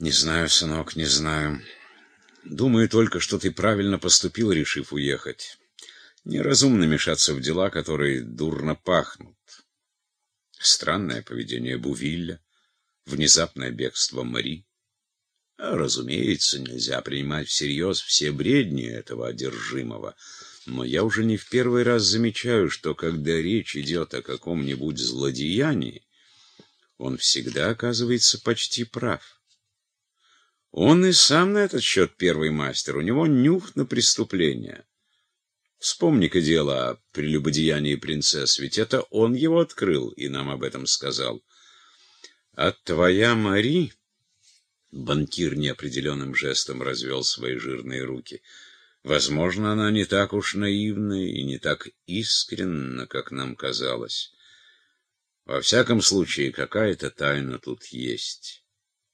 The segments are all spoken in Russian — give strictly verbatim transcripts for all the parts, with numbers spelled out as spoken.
Не знаю, сынок, не знаю. Думаю только, что ты правильно поступил, решив уехать. Неразумно мешаться в дела, которые дурно пахнут. Странное поведение Бувилля, внезапное бегство Мари. А, разумеется, нельзя принимать всерьез все бредни этого одержимого. Но я уже не в первый раз замечаю, что когда речь идет о каком-нибудь злодеянии, он всегда оказывается почти прав. Он и сам на этот счет первый мастер, у него нюх на преступление. Вспомни-ка дело о прелюбодеянии принцесс, ведь это он его открыл и нам об этом сказал. А твоя Мари... Банкир неопределенным жестом развел свои жирные руки. Возможно, она не так уж наивна и не так искренна, как нам казалось. Во всяком случае, какая-то тайна тут есть.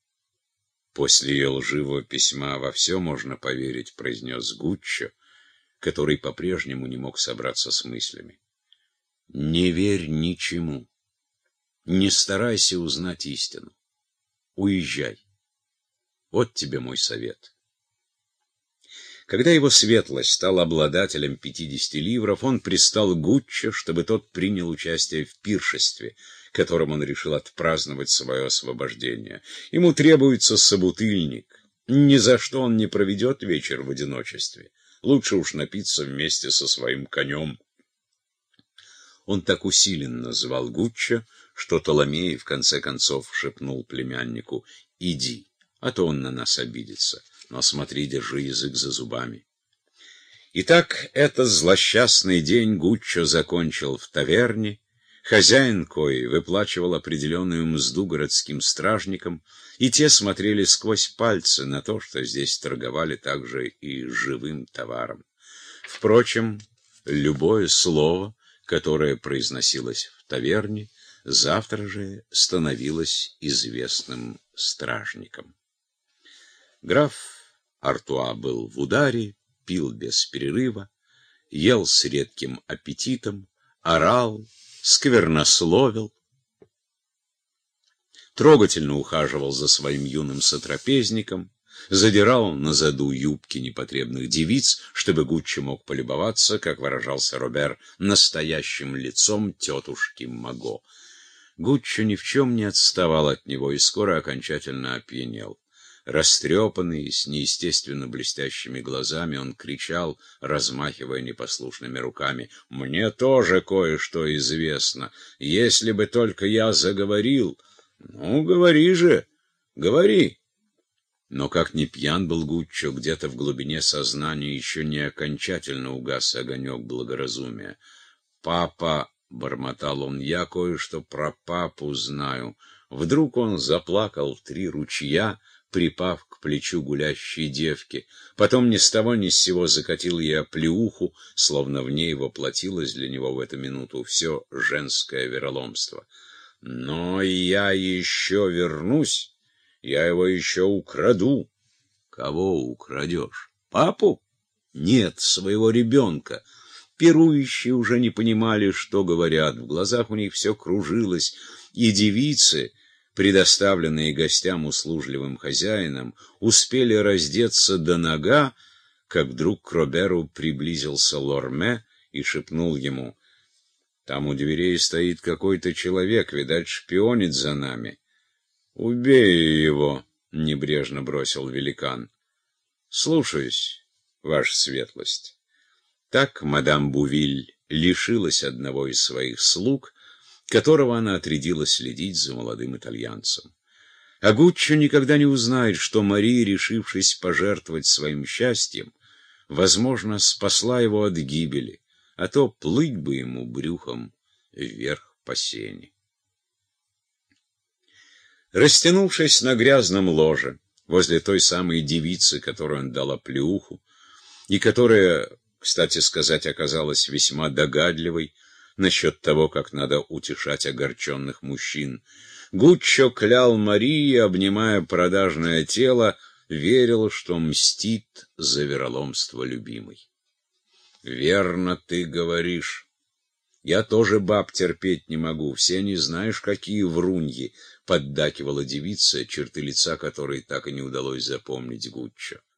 После ее лживого письма во все можно поверить, произнес Гуччо, который по-прежнему не мог собраться с мыслями. Не верь ничему. Не старайся узнать истину. Уезжай. Вот тебе мой совет. Когда его светлость стал обладателем пятидесяти ливров, он пристал Гуччо, чтобы тот принял участие в пиршестве, которым он решил отпраздновать свое освобождение. Ему требуется собутыльник. Ни за что он не проведет вечер в одиночестве. Лучше уж напиться вместе со своим конем. Он так усиленно звал Гуччо, что Толомей в конце концов шепнул племяннику: «Иди, а то он на нас обидится. Но смотри, держи язык за зубами». Итак, этот злосчастный день Гуччо закончил в таверне. Хозяин кои выплачивал определенную мзду городским стражникам, и те смотрели сквозь пальцы на то, что здесь торговали также и живым товаром. Впрочем, любое слово, которое произносилось в таверне, завтра же становилось известным стражникам. Граф Артуа был в ударе, пил без перерыва, ел с редким аппетитом, орал, сквернословил, трогательно ухаживал за своим юным сотрапезником, задирал на заду юбки непотребных девиц, чтобы Гуччо мог полюбоваться, как выражался Робер, настоящим лицом тетушки Маго. Гуччо ни в чем не отставал от него и скоро окончательно опьянел. Растрепанный, с неестественно блестящими глазами, он кричал, размахивая непослушными руками: «Мне тоже кое-что известно. Если бы только я заговорил...» «Ну, говори же, говори!» Но как ни пьян был Гуччо, где-то в глубине сознания еще не окончательно угас огонек благоразумия. «Папа», — бормотал он, — «я кое-что про папу знаю». Вдруг он заплакал в три ручья, припав к плечу гулящей девки. Потом ни с того ни с сего закатил ей оплеуху, словно в ней воплотилось для него в эту минуту все женское вероломство. «Но я еще вернусь, я его еще украду». «Кого украдешь? Папу?» «Нет, своего ребенка». Пирующие уже не понимали, что говорят, в глазах у них все кружилось, и девицы, предоставленные гостям услужливым хозяином, успели раздеться до нога, как вдруг к Роберу приблизился Лорме и шепнул ему: «Там у дверей стоит какой-то человек, видать, шпионит за нами». «Убей его», — небрежно бросил великан. «Слушаюсь, ваша светлость». Так мадам Бувиль лишилась одного из своих слуг, которого она отрядила следить за молодым итальянцем. А Гуччо никогда не узнает, что Мари, решившись пожертвовать своим счастьем, возможно, спасла его от гибели, а то плыть бы ему брюхом вверх по сене. Растянувшись на грязном ложе, возле той самой девицы, которой он дал оплеуху, и которая, кстати сказать, оказалась весьма догадливой насчет того, как надо утешать огорченных мужчин, Гуччо клял Марии, обнимая продажное тело, верил, что мстит за вероломство любимой. «Верно ты говоришь. Я тоже баб терпеть не могу, все не знаешь, какие вруньи, — поддакивала девица, черты лица которой так и не удалось запомнить Гуччо.